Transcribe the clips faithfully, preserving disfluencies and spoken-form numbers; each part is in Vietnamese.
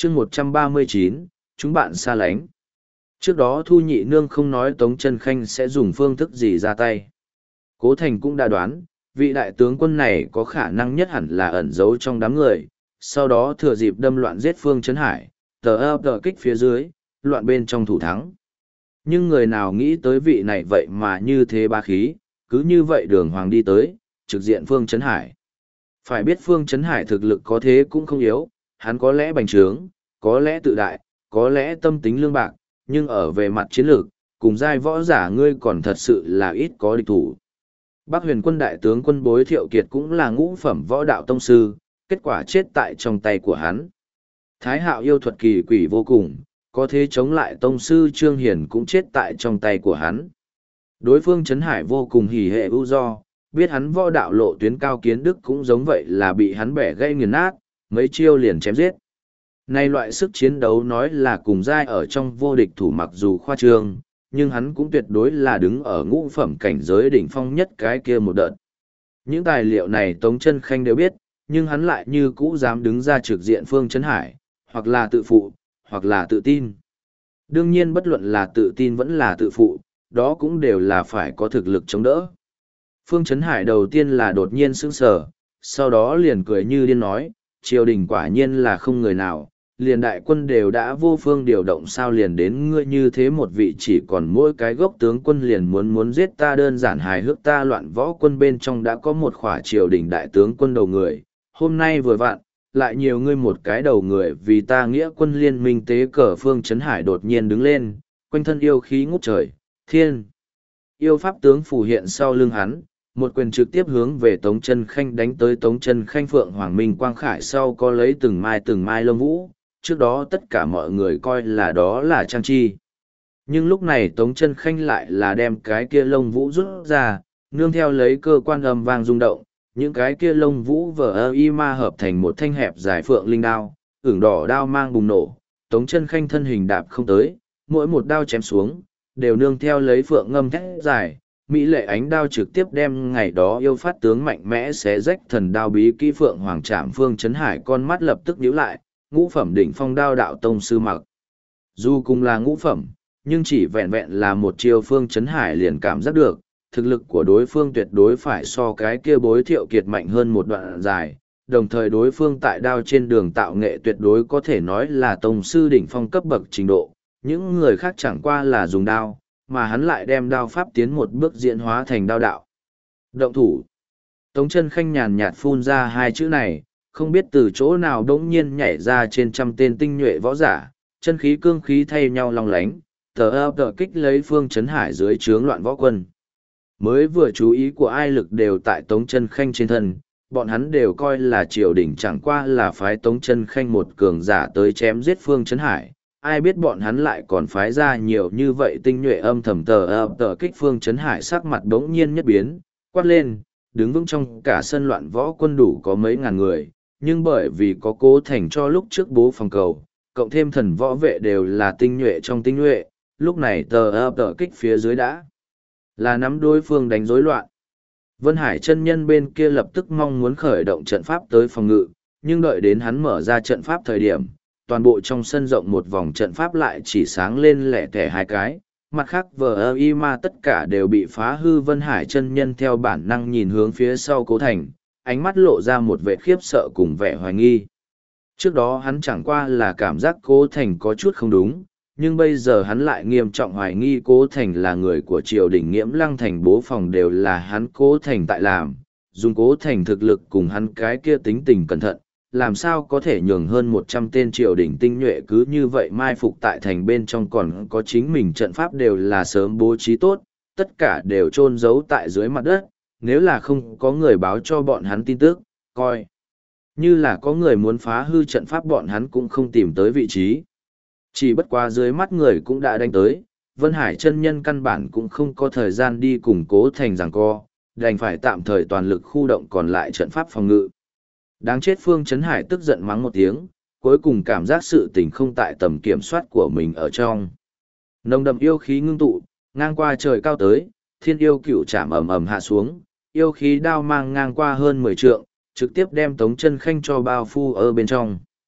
chương một trăm ba mươi chín, chúng bạn xa lánh. Trước đó Thu Nhị Nương không nói Tống Chân Khanh sẽ dùng phương thức gì ra tay. Cố Thành cũng đã đoán, vị đại tướng quân này có khả năng nhất hẳn là ẩn giấu trong đám người, sau đó thừa dịp đâm loạn giết Phương Chấn Hải, tờ ấp tờ kích phía dưới, loạn bên trong thủ thắng. Nhưng người nào nghĩ tới vị này vậy mà như thế ba khí, cứ như vậy đường hoàng đi tới, trực diện Phương Chấn Hải. Phải biết Phương Chấn Hải thực lực có thế cũng không yếu, hắn có lẽ bành trướng, có lẽ tự đại, có lẽ tâm tính lương bạc, nhưng ở về mặt chiến lược, cùng giai võ giả ngươi còn thật sự là ít có địch thủ. Bắc huyền quân đại tướng quân Bối Thiệu Kiệt cũng là ngũ phẩm võ đạo tông sư, kết quả chết tại trong tay của hắn. Thái Hạo yêu thuật kỳ quỷ vô cùng, có thế chống lại tông sư Trương Hiền cũng chết tại trong tay của hắn. Đối phương Trấn Hải vô cùng hỉ hệ ưu do, biết hắn võ đạo lộ tuyến cao kiến đức cũng giống vậy là bị hắn bẻ gây nghiền nát, mấy chiêu liền chém giết. Nay loại sức chiến đấu nói là cùng giai ở trong vô địch thủ mặc dù khoa trương, nhưng hắn cũng tuyệt đối là đứng ở ngũ phẩm cảnh giới đỉnh phong nhất cái kia một đợt. Những tài liệu này Tống Chân Khanh đều biết, nhưng hắn lại như cũ dám đứng ra trực diện Phương Chấn Hải, hoặc là tự phụ, hoặc là tự tin. Đương nhiên bất luận là tự tin vẫn là tự phụ, đó cũng đều là phải có thực lực chống đỡ. Phương Chấn Hải đầu tiên là đột nhiên sững sờ, sau đó liền cười như điên nói, triều đình quả nhiên là không người nào, liền đại quân đều đã vô phương điều động sao liền đến ngươi như thế một vị chỉ còn mỗi cái gốc tướng quân liền muốn muốn giết ta đơn giản hài hước ta loạn võ quân bên trong đã có một khỏa triều đình đại tướng quân đầu người, hôm nay vừa vặn, lại nhiều ngươi một cái đầu người vì ta nghĩa quân liên minh tế cờ Phương Chấn Hải đột nhiên đứng lên, quanh thân yêu khí ngút trời, thiên. Yêu pháp tướng phù hiện sau lưng hắn, một quyền trực tiếp hướng về Tống Chân Khanh đánh tới Tống Chân Khanh Phượng Hoàng Minh Quang Khải sau có lấy từng mai từng mai lông vũ, trước đó tất cả mọi người coi là đó là trang chi. Nhưng lúc này Tống Chân Khanh lại là đem cái kia lông vũ rút ra, nương theo lấy cơ quan âm vang rung động, những cái kia lông vũ vờ ơ y ma hợp thành một thanh hẹp dài phượng linh đao, ửng đỏ đao mang bùng nổ, Tống Chân Khanh thân hình đạp không tới, mỗi một đao chém xuống, đều nương theo lấy phượng ngâm thét dài. Mỹ lệ ánh đao trực tiếp đem ngày đó yêu phát tướng mạnh mẽ xé rách thần đao bí kỹ Phượng Hoàng Trảm Phương Chấn Hải con mắt lập tức nhíu lại, ngũ phẩm đỉnh phong đao đạo tông sư mặc. Dù cùng là ngũ phẩm, nhưng chỉ vẹn vẹn là một chiêu Phương Chấn Hải liền cảm giác được, thực lực của đối phương tuyệt đối phải so cái kia Bối Thiệu Kiệt mạnh hơn một đoạn dài, đồng thời đối phương tại đao trên đường tạo nghệ tuyệt đối có thể nói là tông sư đỉnh phong cấp bậc trình độ, những người khác chẳng qua là dùng đao, mà hắn lại đem đao pháp tiến một bước diễn hóa thành đao đạo. Động thủ. Tống Chân Khanh nhàn nhạt phun ra hai chữ này, không biết từ chỗ nào đống nhiên nhảy ra trên trăm tên tinh nhuệ võ giả, chân khí cương khí thay nhau long lánh, tờ ấp tờ kích lấy Phương Chấn Hải dưới trướng loạn võ quân. Mới vừa chú ý của ai lực đều tại Tống Chân Khanh trên thân, bọn hắn đều coi là triều đình chẳng qua là phái Tống Chân Khanh một cường giả tới chém giết Phương Chấn Hải. Ai biết bọn hắn lại còn phái ra nhiều như vậy tinh nhuệ âm thầm tờ ập tờ kích Phương Chấn Hải sắc mặt đống nhiên nhất biến, quát lên, đứng vững trong cả sân loạn võ quân đủ có mấy ngàn người, nhưng bởi vì có Cố Thành cho lúc trước bố phòng cầu, cộng thêm thần võ vệ đều là tinh nhuệ trong tinh nhuệ, lúc này tờ ập tờ kích phía dưới đã là nắm đối phương đánh rối loạn. Vân Hải chân nhân bên kia lập tức mong muốn khởi động trận pháp tới phòng ngự, nhưng đợi đến hắn mở ra trận pháp thời điểm, toàn bộ trong sân rộng một vòng trận pháp lại chỉ sáng lên lẻ tẻ hai cái, mặt khác vờ ơ y ma tất cả đều bị phá hư. Vân Hải chân nhân theo bản năng nhìn hướng phía sau Cố Thành, ánh mắt lộ ra một vẻ khiếp sợ cùng vẻ hoài nghi. Trước đó hắn chẳng qua là cảm giác Cố Thành có chút không đúng, nhưng bây giờ hắn lại nghiêm trọng hoài nghi Cố Thành là người của triều đình Nghiễm Lăng thành bố phòng đều là hắn Cố Thành tại làm, dùng Cố Thành thực lực cùng hắn cái kia tính tình cẩn thận, làm sao có thể nhường hơn một trăm tên triều đình tinh nhuệ cứ như vậy mai phục tại thành bên trong, còn có chính mình trận pháp đều là sớm bố trí tốt, tất cả đều chôn giấu tại dưới mặt đất, nếu là không có người báo cho bọn hắn tin tức, coi như là có người muốn phá hư trận pháp bọn hắn cũng không tìm tới vị trí. Chỉ bất quá dưới mắt người cũng đã đánh tới, Vân Hải chân nhân căn bản cũng không có thời gian đi củng Cố Thành giằng co, đành phải tạm thời toàn lực khu động còn lại trận pháp phòng ngự. Đáng chết Phương Chấn Hải tức giận mắng một tiếng, cuối cùng cảm giác sự tình không tại tầm kiểm soát của mình ở trong. Nồng đậm yêu khí ngưng tụ, ngang qua trời cao tới, thiên yêu cửu chạm ầm ầm hạ xuống, yêu khí đao mang ngang qua hơn mười trượng, trực tiếp đem Tống Chân Khanh cho bao phu ở bên trong.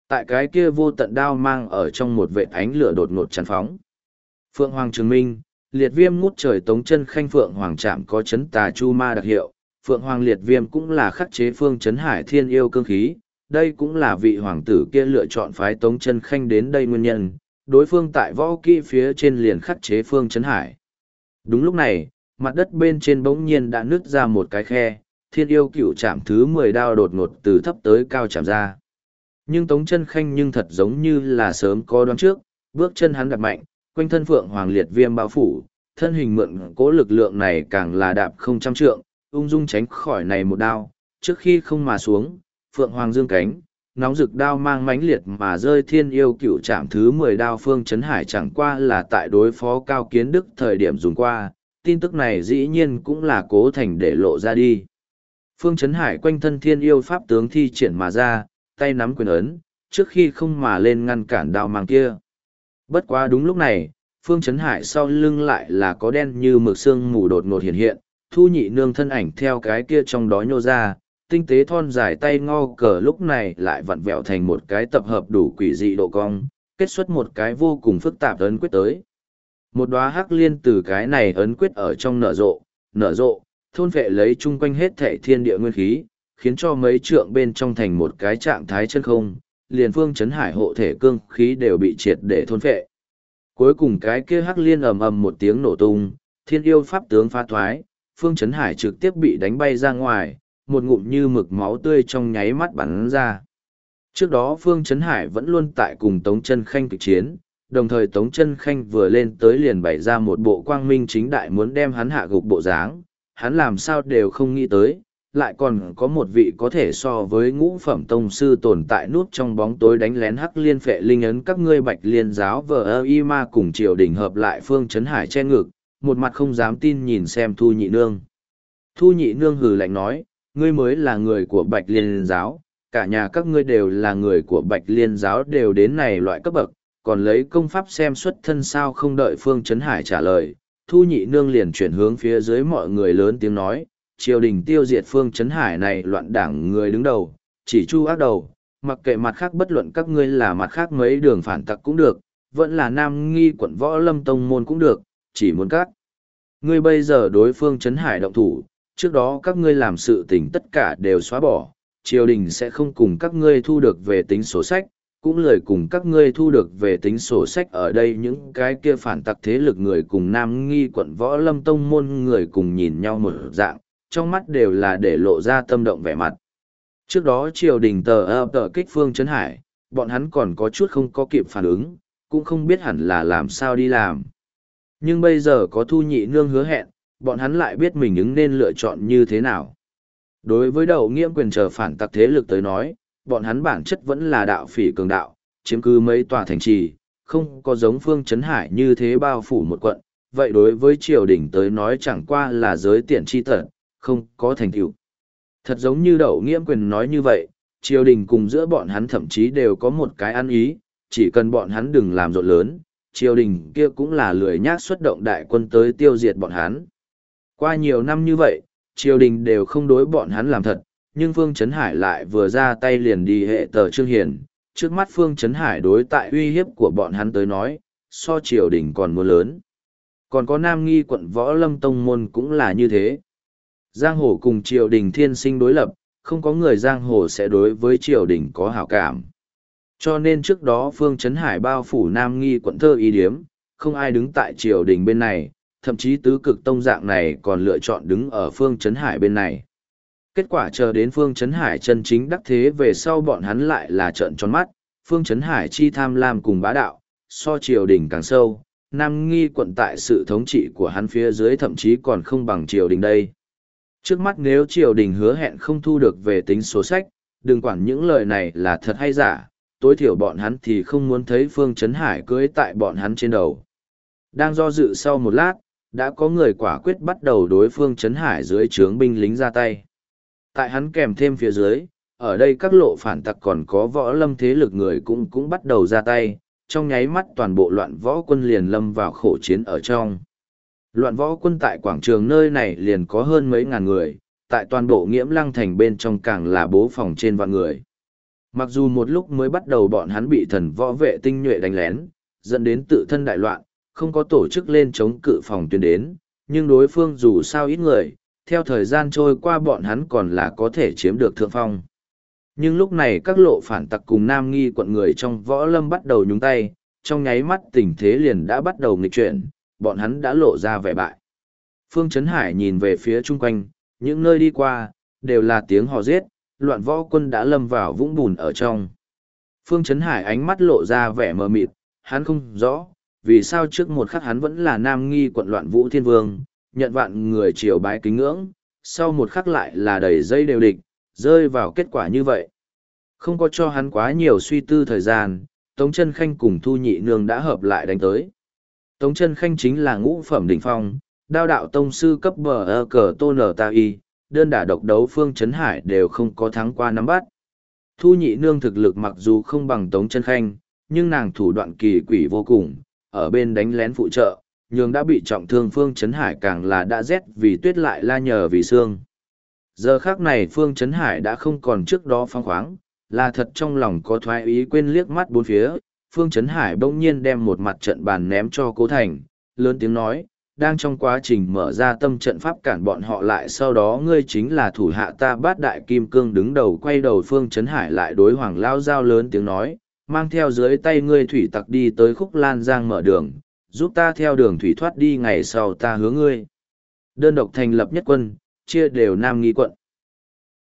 Tại cái kia vô tận đao mang ở trong một vệt ánh lửa đột ngột tràn phóng. Phượng Hoàng Trường Minh, liệt viêm ngút trời Tống Chân Khanh Phượng Hoàng Trạm có chấn tà chu ma đặc hiệu, Phượng Hoàng liệt viêm cũng là khắc chế phương chấn hải thiên yêu cương khí, đây cũng là vị hoàng tử kia lựa chọn phái Tống Chân Khanh đến đây nguyên nhân, đối phương tại võ kỹ phía trên liền khắc chế phương chấn hải. Đúng lúc này, mặt đất bên trên bỗng nhiên đã nứt ra một cái khe, thiên yêu cựu chạm thứ mười đao đột ngột từ thấp tới cao chạm ra. Nhưng Tống Chân Khanh nhưng thật giống như là sớm có đoán trước, bước chân hắn đạp mạnh, quanh thân Phượng Hoàng liệt viêm bao phủ, thân hình mượn cố lực lượng này càng là đạp không trăm trượng, ung dung tránh khỏi này một đao, trước khi không mà xuống, Phượng Hoàng dương cánh, nóng rực đao mang mãnh liệt mà rơi thiên yêu cựu trạm thứ mười đao phương chấn hải chẳng qua là tại đối phó Cao Kiến Đức thời điểm dùng qua, tin tức này dĩ nhiên cũng là cố thành để lộ ra đi. Phương chấn hải quanh thân thiên yêu pháp tướng thi triển mà ra, tay nắm quyền ấn, trước khi không mà lên ngăn cản đao mang kia. Bất quá đúng lúc này, Phương chấn hải sau lưng lại là có đen như mực sương mù đột ngột hiện hiện, Thu Nhị Nương thân ảnh theo cái kia trong đó nhô ra, tinh tế thon dài tay ngo cờ lúc này lại vặn vẹo thành một cái tập hợp đủ quỷ dị độ cong, kết xuất một cái vô cùng phức tạp ấn quyết tới. Một đóa hắc liên từ cái này ấn quyết ở trong nở rộ, nở rộ, thôn vệ lấy chung quanh hết thảy thiên địa nguyên khí, khiến cho mấy trượng bên trong thành một cái trạng thái chân không, liền phương chấn hải hộ thể cương khí đều bị triệt để thôn vệ. Cuối cùng cái kia hắc liên ầm ầm một tiếng nổ tung, thiên yêu pháp tướng phá thoái, phương chấn hải trực tiếp bị đánh bay ra ngoài, một ngụm như mực máu tươi trong nháy mắt bắn ra. Trước đó Phương Chấn Hải vẫn luôn tại cùng Tống Chân Khanh kịch chiến, đồng thời Tống Chân Khanh vừa lên tới liền bày ra một bộ quang minh chính đại muốn đem hắn hạ gục bộ dáng, hắn làm sao đều không nghĩ tới, lại còn có một vị có thể so với ngũ phẩm tông sư tồn tại núp trong bóng tối đánh lén hắc liên phệ linh ấn các ngươi Bạch Liên giáo vờ ơ y ma cùng triều đình hợp lại Phương Chấn Hải che ngực, một mặt không dám tin nhìn xem Thu Nhị Nương. Thu Nhị Nương hừ lạnh nói, ngươi mới là người của Bạch Liên giáo, cả nhà các ngươi đều là người của Bạch Liên giáo đều đến này loại cấp bậc, còn lấy công pháp xem xuất thân sao không đợi Phương Chấn Hải trả lời. Thu Nhị Nương liền chuyển hướng phía dưới mọi người lớn tiếng nói, triều đình tiêu diệt Phương Chấn Hải này loạn đảng người đứng đầu, chỉ chu ác đầu, mặc kệ mặt khác bất luận các ngươi là mặt khác mấy đường phản tặc cũng được, vẫn là Nam Nghi quận Võ Lâm Tông Môn cũng được, chỉ muốn các. Ngươi bây giờ đối Phương Chấn Hải động thủ, trước đó các ngươi làm sự tình tất cả đều xóa bỏ, triều đình sẽ không cùng các ngươi thu được về tính sổ sách, cũng lời cùng các ngươi thu được về tính sổ sách ở đây những cái kia phản tặc thế lực người cùng Nam Nghi quận Võ Lâm Tông Môn người cùng nhìn nhau một dạng, trong mắt đều là để lộ ra tâm động vẻ mặt. Trước đó triều đình tờ ập tờ kích Phương Chấn Hải, bọn hắn còn có chút không có kịp phản ứng, cũng không biết hẳn là làm sao đi làm. Nhưng bây giờ có Thu Nhị Nương hứa hẹn, bọn hắn lại biết mình ứng nên lựa chọn như thế nào. Đối với Đậu Nghiễm quyền chờ phản tặc thế lực tới nói, bọn hắn bản chất vẫn là đạo phỉ cường đạo, chiếm cứ mấy tòa thành trì, không có giống Phương Chấn Hải như thế bao phủ một quận, vậy đối với triều đình tới nói chẳng qua là giới tiện chi tật, không có thành tựu. Thật giống như Đậu Nghiễm quyền nói như vậy, triều đình cùng giữa bọn hắn thậm chí đều có một cái ăn ý, chỉ cần bọn hắn đừng làm rộn lớn, triều đình kia cũng là lười nhác xuất động đại quân tới tiêu diệt bọn hắn. Qua nhiều năm như vậy, triều đình đều không đối bọn hắn làm thật, nhưng Phương Chấn Hải lại vừa ra tay liền đi hệ tờ Trương Hiền, trước mắt Phương Chấn Hải đối tại uy hiếp của bọn hắn tới nói, so triều đình còn muốn lớn. Còn có Nam Nghi quận Võ Lâm Tông Môn cũng là như thế. Giang hồ cùng triều đình thiên sinh đối lập, không có người giang hồ sẽ đối với triều đình có hảo cảm. Cho nên trước đó Phương Chấn Hải bao phủ Nam Nghi quận Thơ Y Điếm, không ai đứng tại triều đình bên này, thậm chí tứ cực tông dạng này còn lựa chọn đứng ở Phương Chấn Hải bên này. Kết quả chờ đến Phương Chấn Hải chân chính đắc thế về sau bọn hắn lại là trợn tròn mắt, Phương Chấn Hải chi tham lam cùng bá đạo, so triều đình càng sâu, Nam Nghi quận tại sự thống trị của hắn phía dưới thậm chí còn không bằng triều đình đây. Trước mắt nếu triều đình hứa hẹn không thu được về tính số sách, đừng quản những lời này là thật hay giả, tối thiểu bọn hắn thì không muốn thấy Phương Chấn Hải cưới tại bọn hắn trên đầu. Đang do dự sau một lát, đã có người quả quyết bắt đầu đối Phương Chấn Hải dưới trướng binh lính ra tay. Tại hắn kèm thêm phía dưới, ở đây các lộ phản tặc còn có võ lâm thế lực người cũng cũng bắt đầu ra tay, trong nháy mắt toàn bộ loạn võ quân liền lâm vào khổ chiến ở trong. Loạn võ quân tại quảng trường nơi này liền có hơn mấy ngàn người, tại toàn bộ Nghiễm Lăng thành bên trong càng là bố phòng trên vạn người. Mặc dù một lúc mới bắt đầu bọn hắn bị thần võ vệ tinh nhuệ đánh lén, dẫn đến tự thân đại loạn, không có tổ chức lên chống cự phòng tuyến đến, nhưng đối phương dù sao ít người, theo thời gian trôi qua bọn hắn còn là có thể chiếm được thượng phong. Nhưng lúc này các lộ phản tặc cùng Nam Nghi quận người trong võ lâm bắt đầu nhúng tay, trong nháy mắt tình thế liền đã bắt đầu nghịch chuyển, bọn hắn đã lộ ra vẻ bại. Phương Chấn Hải nhìn về phía chung quanh, những nơi đi qua, đều là tiếng hò giết, loạn võ quân đã lâm vào vũng bùn ở trong. Phương Chấn Hải ánh mắt lộ ra vẻ mờ mịt, hắn không rõ, vì sao trước một khắc hắn vẫn là Nam Nghi quận loạn vũ thiên vương, nhận vạn người triều bái kính ngưỡng, sau một khắc lại là đầy dây đều địch, rơi vào kết quả như vậy. Không có cho hắn quá nhiều suy tư thời gian, Tống Chân Khanh cùng Thu Nhị Nương đã hợp lại đánh tới. Tống Chân Khanh chính là ngũ phẩm đỉnh phong, đao đạo tông sư cấp bờ ơ cờ tô nở ta y, đơn đả độc đấu Phương Chấn Hải đều không có thắng qua nắm bắt. Thu Nhị Nương thực lực mặc dù không bằng Tống Chân Khanh, nhưng nàng thủ đoạn kỳ quỷ vô cùng, ở bên đánh lén phụ trợ, nhường đã bị trọng thương Phương Chấn Hải càng là đã rét vì tuyết lại la nhờ vì xương. Giờ khác này Phương Chấn Hải đã không còn trước đó phóng khoáng, là thật trong lòng có thoái ý quên liếc mắt bốn phía. Phương Chấn Hải bỗng nhiên đem một mặt trận bàn ném cho Cố Thành, lớn tiếng nói, đang trong quá trình mở ra tâm trận pháp cản bọn họ lại, sau đó ngươi chính là thủ hạ ta Bát Đại Kim Cương đứng đầu. Quay đầu Phương Chấn Hải lại đối Hoàng Lao Giao lớn tiếng nói, mang theo dưới tay ngươi thủy tặc đi tới Khúc Lan Giang mở đường, giúp ta theo đường thủy thoát đi, ngày sau ta hứa ngươi đơn độc thành lập nhất quân, chia đều Nam Nghi quận.